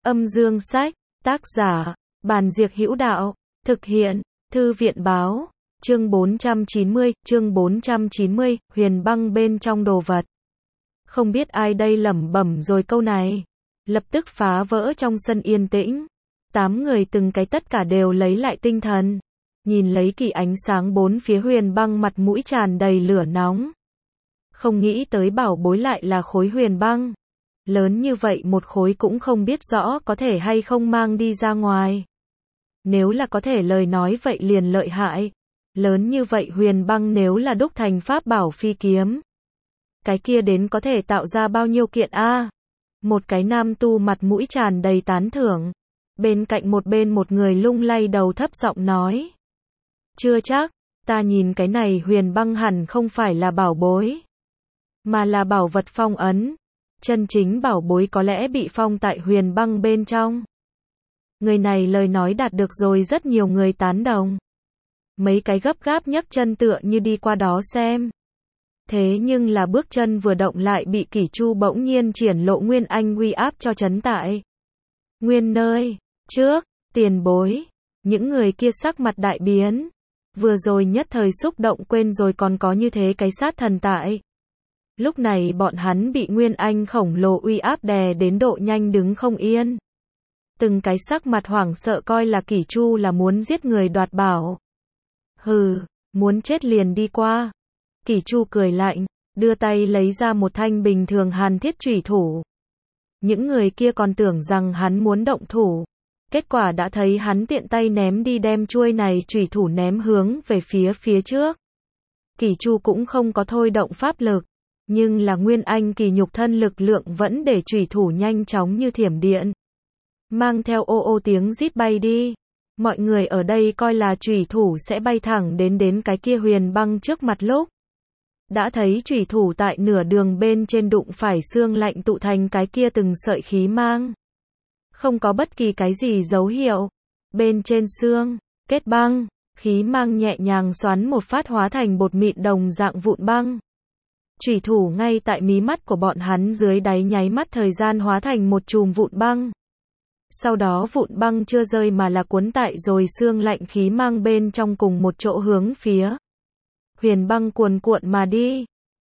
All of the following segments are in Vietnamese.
Âm dương sách, tác giả, Bàn Diệc Hữu Đạo, thực hiện, Thư viện Báo, chương 490, Huyền Băng bên trong đồ vật. Không biết ai đây lẩm bẩm rồi câu này, lập tức phá vỡ trong sân yên tĩnh. 8 người từng cái tất cả đều lấy lại tinh thần, nhìn lấy kỳ ánh sáng bốn phía Huyền Băng, mặt mũi tràn đầy lửa nóng. Không nghĩ tới bảo bối lại là khối huyền băng. Lớn như vậy một khối cũng không biết rõ có thể hay không mang đi ra ngoài. Nếu là có thể lời nói vậy liền lợi hại. Lớn như vậy huyền băng nếu là đúc thành pháp bảo phi kiếm, cái kia đến có thể tạo ra bao nhiêu kiện a? Một cái nam tu mặt mũi tràn đầy tán thưởng. Bên cạnh một người lung lay đầu thấp giọng nói. Chưa chắc, ta nhìn cái này huyền băng hẳn không phải là bảo bối, mà là bảo vật phong ấn. Chân chính bảo bối có lẽ bị phong tại huyền băng bên trong. Người này lời nói đạt được rồi rất nhiều người tán đồng. Mấy cái gấp gáp nhấc chân tựa như đi qua đó xem. Thế nhưng là bước chân vừa động lại bị Kỷ Chu bỗng nhiên triển lộ Nguyên Anh uy áp cho chấn tại. Nguyên nơi, trước, tiền bối, những người kia sắc mặt đại biến. Vừa rồi nhất thời xúc động quên rồi còn có như thế cái sát thần tại. Lúc này bọn hắn bị Nguyên Anh khổng lồ uy áp đè đến độ nhanh đứng không yên. Từng cái sắc mặt hoảng sợ coi là Kỷ Chu là muốn giết người đoạt bảo. Hừ, muốn chết liền đi qua. Kỷ Chu cười lạnh, đưa tay lấy ra một thanh bình thường hàn thiết chủy thủ. Những người kia còn tưởng rằng hắn muốn động thủ. Kết quả đã thấy hắn tiện tay ném đi đem chuôi này chủy thủ ném hướng về phía trước. Kỷ Chu cũng không có thôi động pháp lực. Nhưng là Nguyên Anh kỳ nhục thân lực lượng vẫn để chủy thủ nhanh chóng như thiểm điện. Mang theo ô ô tiếng rít bay đi. Mọi người ở đây coi là chủy thủ sẽ bay thẳng đến cái kia huyền băng trước mặt lúc. Đã thấy chủy thủ tại nửa đường bên trên đụng phải xương lạnh tụ thành cái kia từng sợi khí mang. Không có bất kỳ cái gì dấu hiệu. Bên trên xương, kết băng, khí mang nhẹ nhàng xoắn một phát hóa thành bột mịn đồng dạng vụn băng. Chủy thủ ngay tại mí mắt của bọn hắn dưới đáy nháy mắt thời gian hóa thành một chùm vụn băng. Sau đó vụn băng chưa rơi mà là cuốn tại rồi xương lạnh khí mang bên trong cùng một chỗ hướng phía huyền băng cuồn cuộn mà đi.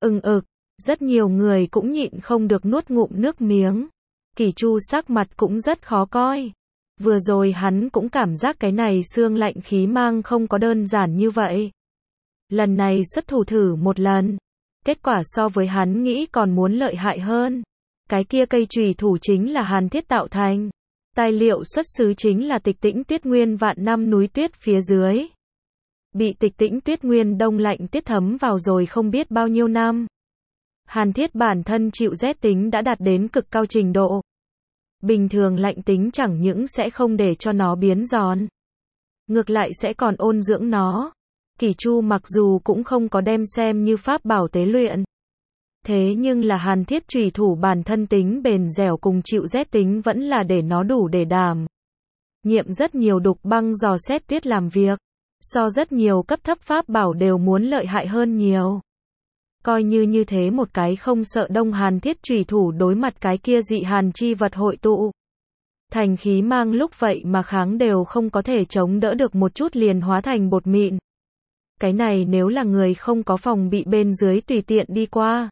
Rất nhiều người cũng nhịn không được nuốt ngụm nước miếng. Kỷ Chu sắc mặt cũng rất khó coi. Vừa rồi hắn cũng cảm giác cái này xương lạnh khí mang không có đơn giản như vậy. Lần này xuất thủ thử một lần. Kết quả so với hắn nghĩ còn muốn lợi hại hơn. Cái kia cây chùy thủ chính là hàn thiết tạo thành. Tài liệu xuất xứ chính là Tịch Tĩnh Tuyết Nguyên vạn năm núi tuyết phía dưới. Bị Tịch Tĩnh Tuyết Nguyên đông lạnh tiết thấm vào rồi không biết bao nhiêu năm. Hàn thiết bản thân chịu rét tính đã đạt đến cực cao trình độ. Bình thường lạnh tính chẳng những sẽ không để cho nó biến giòn, ngược lại sẽ còn ôn dưỡng nó. Kỷ Chu mặc dù cũng không có đem xem như pháp bảo tế luyện. Thế nhưng là hàn thiết chủy thủ bản thân tính bền dẻo cùng chịu rét tính vẫn là để nó đủ để đảm nhiệm rất nhiều đục băng dò xét tuyết làm việc. So rất nhiều cấp thấp pháp bảo đều muốn lợi hại hơn nhiều. Coi như thế một cái không sợ đông hàn thiết chủy thủ đối mặt cái kia dị hàn chi vật hội tụ thành khí mang lúc vậy mà kháng đều không có thể chống đỡ được một chút liền hóa thành bột mịn. Cái này nếu là người không có phòng bị bên dưới tùy tiện đi qua,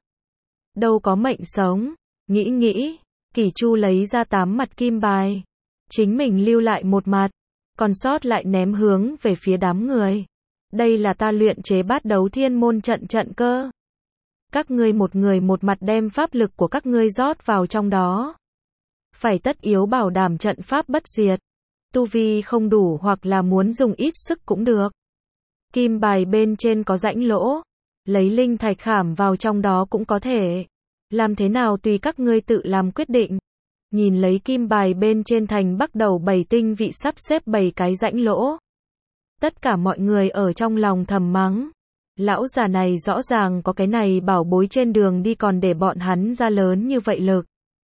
đâu có mệnh sống. Nghĩ, Kỷ Chu lấy ra 8 mặt kim bài. Chính mình lưu lại một mặt, còn sót lại ném hướng về phía đám người. Đây là ta luyện chế Bát Đấu Thiên Môn trận cơ. Các ngươi một người một mặt đem pháp lực của các ngươi rót vào trong đó. Phải tất yếu bảo đảm trận pháp bất diệt. Tu vi không đủ hoặc là muốn dùng ít sức cũng được. Kim bài bên trên có rãnh lỗ, lấy linh thạch khảm vào trong đó cũng có thể. Làm thế nào tùy các ngươi tự làm quyết định. Nhìn lấy kim bài bên trên thành bắt đầu 7 tinh vị sắp xếp 7 cái rãnh lỗ. Tất cả mọi người ở trong lòng thầm mắng. Lão già này rõ ràng có cái này bảo bối trên đường đi còn để bọn hắn ra lớn như vậy lực.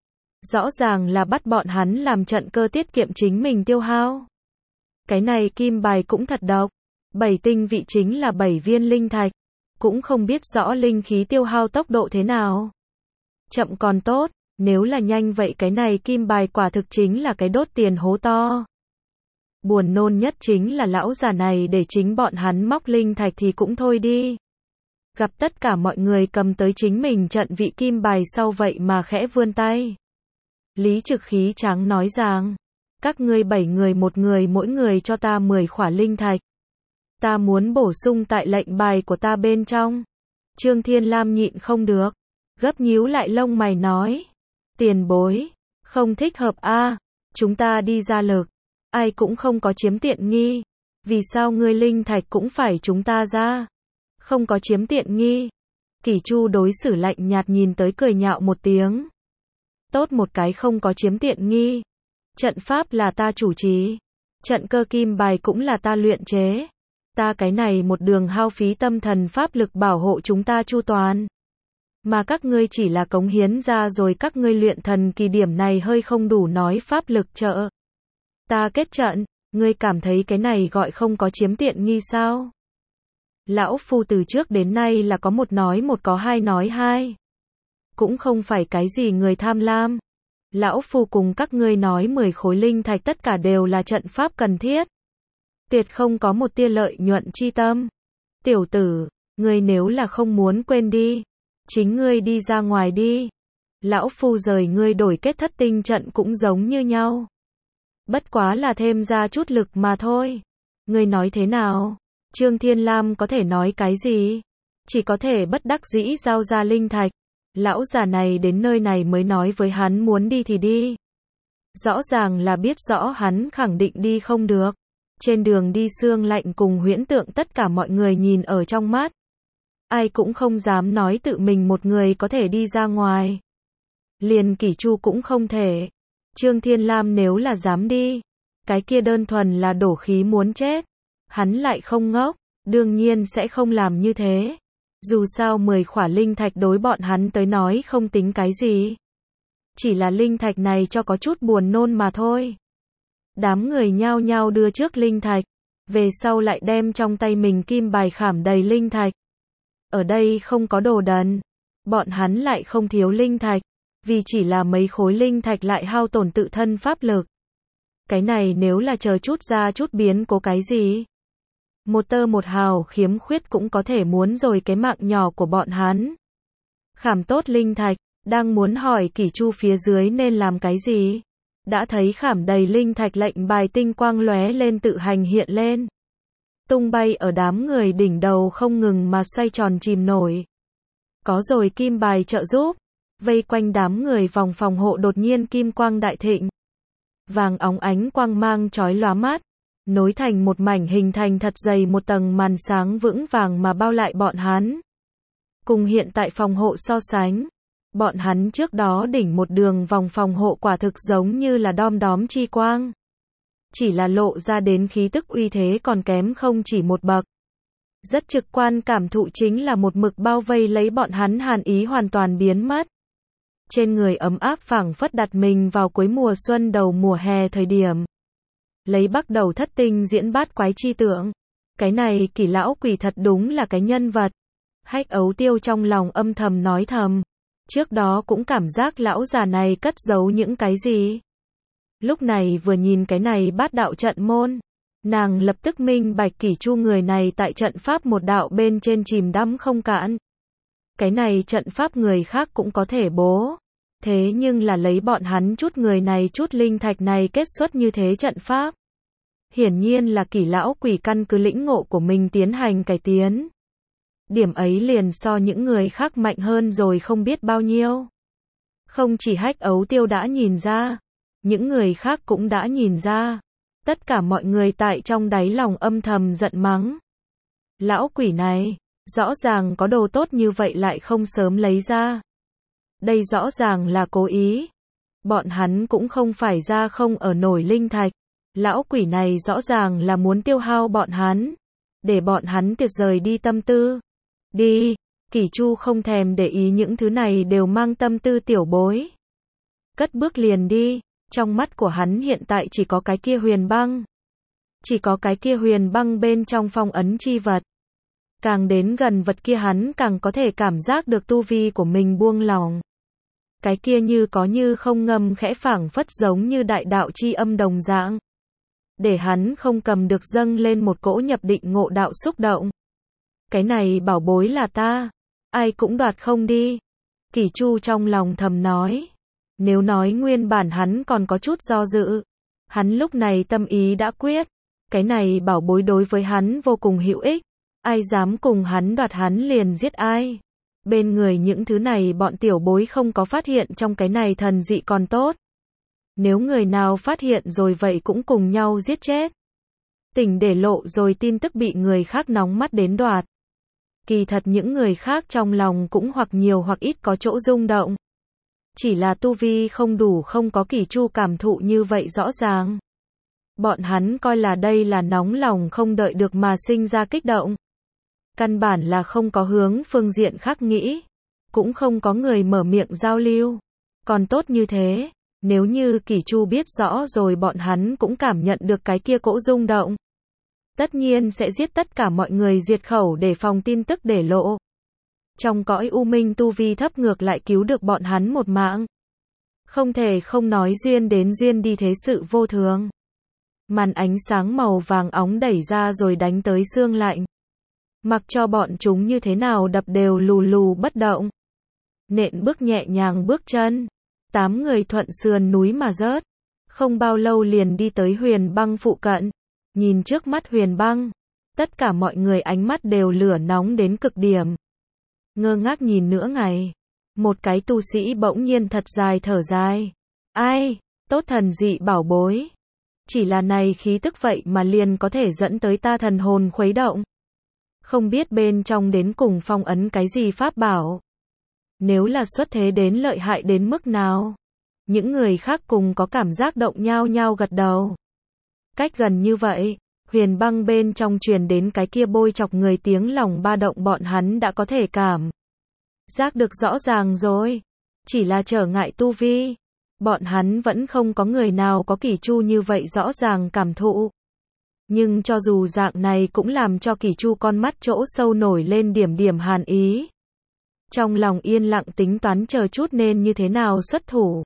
Rõ ràng là bắt bọn hắn làm trận cơ tiết kiệm chính mình tiêu hao. Cái này kim bài cũng thật độc. 7 tinh vị chính là 7 viên linh thạch. Cũng không biết rõ linh khí tiêu hao tốc độ thế nào. Chậm còn tốt, Nếu là nhanh vậy cái này kim bài quả thực chính là cái đốt tiền hố to. Buồn nôn nhất chính là lão già này để chính bọn hắn móc linh thạch thì cũng thôi đi. Gặp tất cả mọi người cầm tới chính mình trận vị kim bài sau vậy mà khẽ vươn tay. Lý Trực khí tráng nói rằng, các ngươi 7 người một người mỗi người cho ta 10 khỏa linh thạch. Ta muốn bổ sung tại lệnh bài của ta bên trong. Trương Thiên Lam nhịn không được, gấp nhíu lại lông mày nói, tiền bối, không thích hợp a, chúng ta đi ra lực, ai cũng không có chiếm tiện nghi, vì sao ngươi linh thạch cũng phải chúng ta ra? Không có chiếm tiện nghi. Kỷ Chu đối xử lạnh nhạt nhìn tới cười nhạo một tiếng. Tốt một cái không có chiếm tiện nghi. Trận pháp là ta chủ trì, trận cơ kim bài cũng là ta luyện chế. Ta cái này một đường hao phí tâm thần pháp lực bảo hộ chúng ta chu toàn. Mà các ngươi chỉ là cống hiến ra rồi các ngươi luyện thần kỳ điểm này hơi không đủ nói pháp lực trợ. Ta kết trận, ngươi cảm thấy cái này gọi không có chiếm tiện nghi sao? Lão Phu từ trước đến nay là có một nói một có hai nói hai. Cũng không phải cái gì người tham lam. Lão Phu cùng các ngươi nói 10 khối linh thạch tất cả đều là trận pháp cần thiết. Tuyệt không có một tia lợi nhuận chi tâm. Tiểu tử, ngươi nếu là không muốn quên đi, chính ngươi đi ra ngoài đi. Lão Phu rời ngươi đổi kết thất tinh trận cũng giống như nhau. Bất quá là thêm ra chút lực mà thôi. Ngươi nói thế nào? Trương Thiên Lam có thể nói cái gì? Chỉ có thể bất đắc dĩ giao ra linh thạch. Lão già này đến nơi này mới nói với hắn muốn đi thì đi. Rõ ràng là biết rõ hắn khẳng định đi không được. Trên đường đi xương lạnh cùng huyễn tượng tất cả mọi người nhìn ở trong mắt. Ai cũng không dám nói tự mình một người có thể đi ra ngoài. Liền Kỷ Chu cũng không thể. Trương Thiên Lam nếu là dám đi, cái kia đơn thuần là đổ khí muốn chết. Hắn lại không ngốc, đương nhiên sẽ không làm như thế. Dù sao 10 khỏa linh thạch đối bọn hắn tới nói không tính cái gì. Chỉ là linh thạch này cho có chút buồn nôn mà thôi. Đám người nhao nhao đưa trước linh thạch, về sau lại đem trong tay mình kim bài khảm đầy linh thạch. Ở đây không có đồ đần, bọn hắn lại không thiếu linh thạch, vì chỉ là mấy khối linh thạch lại hao tổn tự thân pháp lực. Cái này nếu là chờ chút ra chút biến cố cái gì? Một tơ một hào khiếm khuyết cũng có thể muốn rồi cái mạng nhỏ của bọn hắn. Khảm tốt linh thạch, đang muốn hỏi Kỷ Chu phía dưới nên làm cái gì? Đã thấy khảm đầy linh thạch lệnh bài tinh quang lóe lên tự hành hiện lên. Tung bay ở đám người đỉnh đầu không ngừng mà xoay tròn chìm nổi. Có rồi kim bài trợ giúp, vây quanh đám người vòng phòng hộ đột nhiên kim quang đại thịnh. Vàng óng ánh quang mang chói lóa mắt, nối thành một mảnh hình thành thật dày một tầng màn sáng vững vàng mà bao lại bọn hắn. Cùng hiện tại phòng hộ so sánh, bọn hắn trước đó đỉnh một đường vòng phòng hộ quả thực giống như là đom đóm chi quang. Chỉ là lộ ra đến khí tức uy thế còn kém không chỉ một bậc. Rất trực quan cảm thụ chính là một mực bao vây lấy bọn hắn hàn ý hoàn toàn biến mất. Trên người ấm áp phảng phất đặt mình vào cuối mùa xuân đầu mùa hè thời điểm. Lấy bắt đầu thất tinh diễn bát quái chi tượng. Cái này Kỷ lão quỷ thật đúng là cái nhân vật. Hách Ấu Tiêu trong lòng âm thầm nói thầm. Trước đó cũng cảm giác lão già này cất giấu những cái gì. Lúc này vừa nhìn cái này bát đạo trận môn. Nàng lập tức minh bạch Kỷ Chu người này tại trận pháp một đạo bên trên chìm đắm không cạn. Cái này trận pháp người khác cũng có thể bố. Thế nhưng là lấy bọn hắn chút người này chút linh thạch này kết xuất như thế trận pháp. Hiển nhiên là Kỷ lão quỷ căn cứ lĩnh ngộ của mình tiến hành cải tiến. Điểm ấy liền so những người khác mạnh hơn rồi không biết bao nhiêu. Không chỉ Hách Ấu Tiêu đã nhìn ra, những người khác cũng đã nhìn ra. Tất cả mọi người tại trong đáy lòng âm thầm giận mắng. Lão quỷ này, rõ ràng có đồ tốt như vậy lại không sớm lấy ra. Đây rõ ràng là cố ý. Bọn hắn cũng không phải ra không ở nổi linh thạch. Lão quỷ này rõ ràng là muốn tiêu hao bọn hắn. Để bọn hắn tuyệt rời đi tâm tư. Đi, Kỷ Chu không thèm để ý những thứ này đều mang tâm tư tiểu bối. Cất bước liền đi, trong mắt của hắn hiện tại chỉ có cái kia huyền băng. Chỉ có cái kia huyền băng bên trong phong ấn chi vật. Càng đến gần vật kia hắn càng có thể cảm giác được tu vi của mình buông lỏng. Cái kia như có như không ngâm khẽ phảng phất giống như đại đạo chi âm đồng dạng. Để hắn không cầm được dâng lên một cỗ nhập định ngộ đạo xúc động. Cái này bảo bối là ta, ai cũng đoạt không đi. Kỷ Chu trong lòng thầm nói. Nếu nói nguyên bản hắn còn có chút do dự, hắn lúc này tâm ý đã quyết. Cái này bảo bối đối với hắn vô cùng hữu ích. Ai dám cùng hắn đoạt hắn liền giết ai. Bên người những thứ này bọn tiểu bối không có phát hiện trong cái này thần dị còn tốt. Nếu người nào phát hiện rồi vậy cũng cùng nhau giết chết. Tỉnh để lộ rồi tin tức bị người khác nóng mắt đến đoạt. Kỳ thật những người khác trong lòng cũng hoặc nhiều hoặc ít có chỗ rung động. Chỉ là tu vi không đủ, không có Kỷ Chu cảm thụ như vậy rõ ràng. Bọn hắn coi là đây là nóng lòng không đợi được mà sinh ra kích động. Căn bản là không có hướng phương diện khác nghĩ. Cũng không có người mở miệng giao lưu. Còn tốt như thế, nếu như Kỷ Chu biết rõ rồi bọn hắn cũng cảm nhận được cái kia cỗ rung động. Tất nhiên sẽ giết tất cả mọi người diệt khẩu để phòng tin tức để lộ. Trong cõi u minh tu vi thấp ngược lại cứu được bọn hắn một mạng. Không thể không nói duyên đến duyên đi thế sự vô thường. Màn ánh sáng màu vàng óng đẩy ra rồi đánh tới xương lạnh. Mặc cho bọn chúng như thế nào đập đều lù lù bất động. Nện bước nhẹ nhàng bước chân. 8 người thuận sườn núi mà rớt. Không bao lâu liền đi tới Huyền Băng phụ cận. Nhìn trước mắt Huyền Băng. Tất cả mọi người ánh mắt đều lửa nóng đến cực điểm. Ngơ ngác nhìn nửa ngày. Một cái tu sĩ bỗng nhiên thật dài thở dài. Ai, tốt thần dị bảo bối. Chỉ là này khí tức vậy mà liền có thể dẫn tới ta thần hồn khuấy động. Không biết bên trong đến cùng phong ấn cái gì pháp bảo. Nếu là xuất thế đến lợi hại đến mức nào. Những người khác cùng có cảm giác động nhao nhao gật đầu. Cách gần như vậy, Huyền Băng bên trong truyền đến cái kia bôi chọc người tiếng lòng ba động bọn hắn đã có thể cảm giác được rõ ràng rồi. Chỉ là trở ngại tu vi. Bọn hắn vẫn không có người nào có Kỷ Chu như vậy rõ ràng cảm thụ. Nhưng cho dù dạng này cũng làm cho Kỷ Chu con mắt chỗ sâu nổi lên điểm điểm hàn ý. Trong lòng yên lặng tính toán chờ chút nên như thế nào xuất thủ.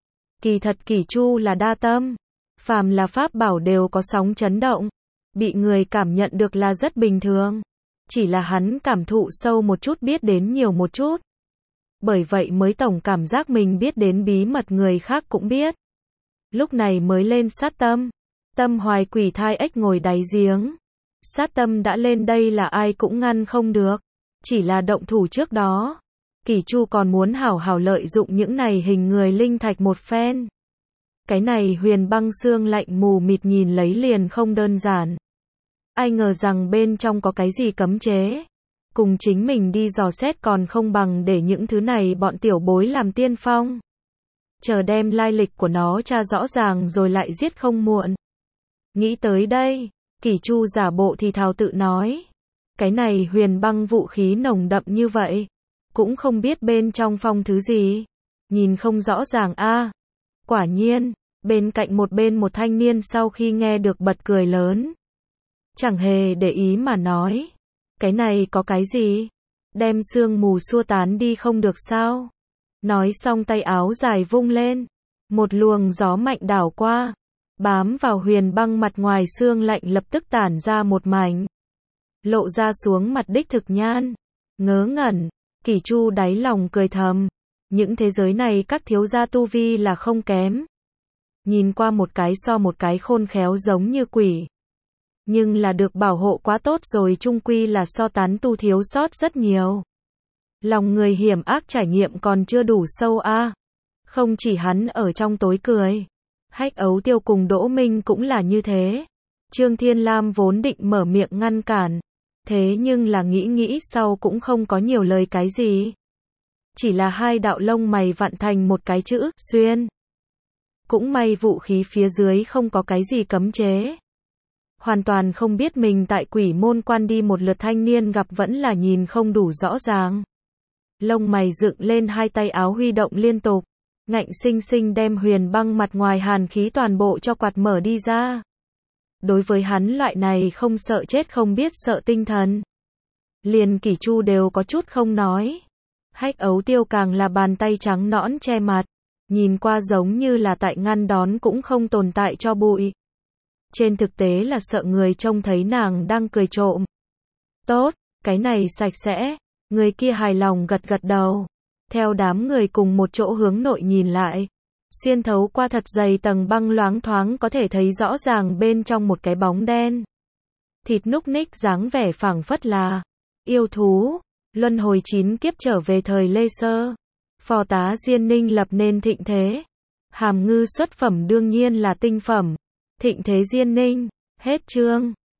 Kỳ thật Kỷ Chu là đa tâm. Phàm là pháp bảo đều có sóng chấn động. Bị người cảm nhận được là rất bình thường. Chỉ là hắn cảm thụ sâu một chút biết đến nhiều một chút. Bởi vậy mới tổng cảm giác mình biết đến bí mật người khác cũng biết. Lúc này mới lên sát tâm. Tâm hoài quỷ thai ếch ngồi đáy giếng. Sát tâm đã lên đây là ai cũng ngăn không được. Chỉ là động thủ trước đó. Kỷ Chu còn muốn hảo hảo lợi dụng những này hình người linh thạch một phen. Cái này Huyền Băng xương lạnh mù mịt nhìn lấy liền không đơn giản. Ai ngờ rằng bên trong có cái gì cấm chế. Cùng chính mình đi dò xét còn không bằng để những thứ này bọn tiểu bối làm tiên phong. Chờ đem lai lịch của nó tra rõ ràng rồi lại giết không muộn. Nghĩ tới đây, Kỷ Chu giả bộ thì thào tự nói. Cái này Huyền Băng vũ khí nồng đậm như vậy. Cũng không biết bên trong phong thứ gì. Nhìn không rõ ràng a. Quả nhiên, bên cạnh một thanh niên sau khi nghe được bật cười lớn. Chẳng hề để ý mà nói. Cái này có cái gì? Đem sương mù xua tán đi không được sao? Nói xong tay áo dài vung lên. Một luồng gió mạnh đảo qua. Bám vào Huyền Băng mặt ngoài xương lạnh lập tức tản ra một mảnh. Lộ ra xuống mặt đích thực nhan. Ngớ ngẩn. Kỷ Chu đáy lòng cười thầm. Những thế giới này các thiếu gia tu vi là không kém. Nhìn qua một cái so một cái khôn khéo giống như quỷ. Nhưng là được bảo hộ quá tốt rồi chung quy là so tán tu thiếu sót rất nhiều. Lòng người hiểm ác trải nghiệm còn chưa đủ sâu a. Không chỉ hắn ở trong tối cười. Hách Ấu Tiêu cùng Đỗ Minh cũng là như thế. Trương Thiên Lam vốn định mở miệng ngăn cản. Thế nhưng là nghĩ sau cũng không có nhiều lời cái gì. Chỉ là hai đạo lông mày vặn thành một cái chữ, xuyên. Cũng may vũ khí phía dưới không có cái gì cấm chế. Hoàn toàn không biết mình tại quỷ môn quan đi một lượt thanh niên gặp vẫn là nhìn không đủ rõ ràng. Lông mày dựng lên hai tay áo huy động liên tục. Ngạnh sinh sinh đem Huyền Băng mặt ngoài hàn khí toàn bộ cho quạt mở đi ra. Đối với hắn loại này không sợ chết không biết sợ tinh thần. Liền Kỷ Chu đều có chút không nói. Hách ấu tiêu càng là bàn tay trắng nõn che mặt, nhìn qua giống như là tại ngăn đón cũng không tồn tại cho bụi. Trên thực tế là sợ người trông thấy nàng đang cười trộm. Tốt, cái này sạch sẽ, người kia hài lòng gật gật đầu. Theo đám người cùng một chỗ hướng nội nhìn lại, xuyên thấu qua thật dày tầng băng loáng thoáng có thể thấy rõ ràng bên trong một cái bóng đen. Thịt núc ních dáng vẻ phảng phất là yêu thú, luân hồi 9 kiếp trở về thời Lê Sơ. Phò tá Diên Ninh lập nên thịnh thế. Hàm ngư xuất phẩm đương nhiên là tinh phẩm. Thịnh thế Diên Ninh, hết chương.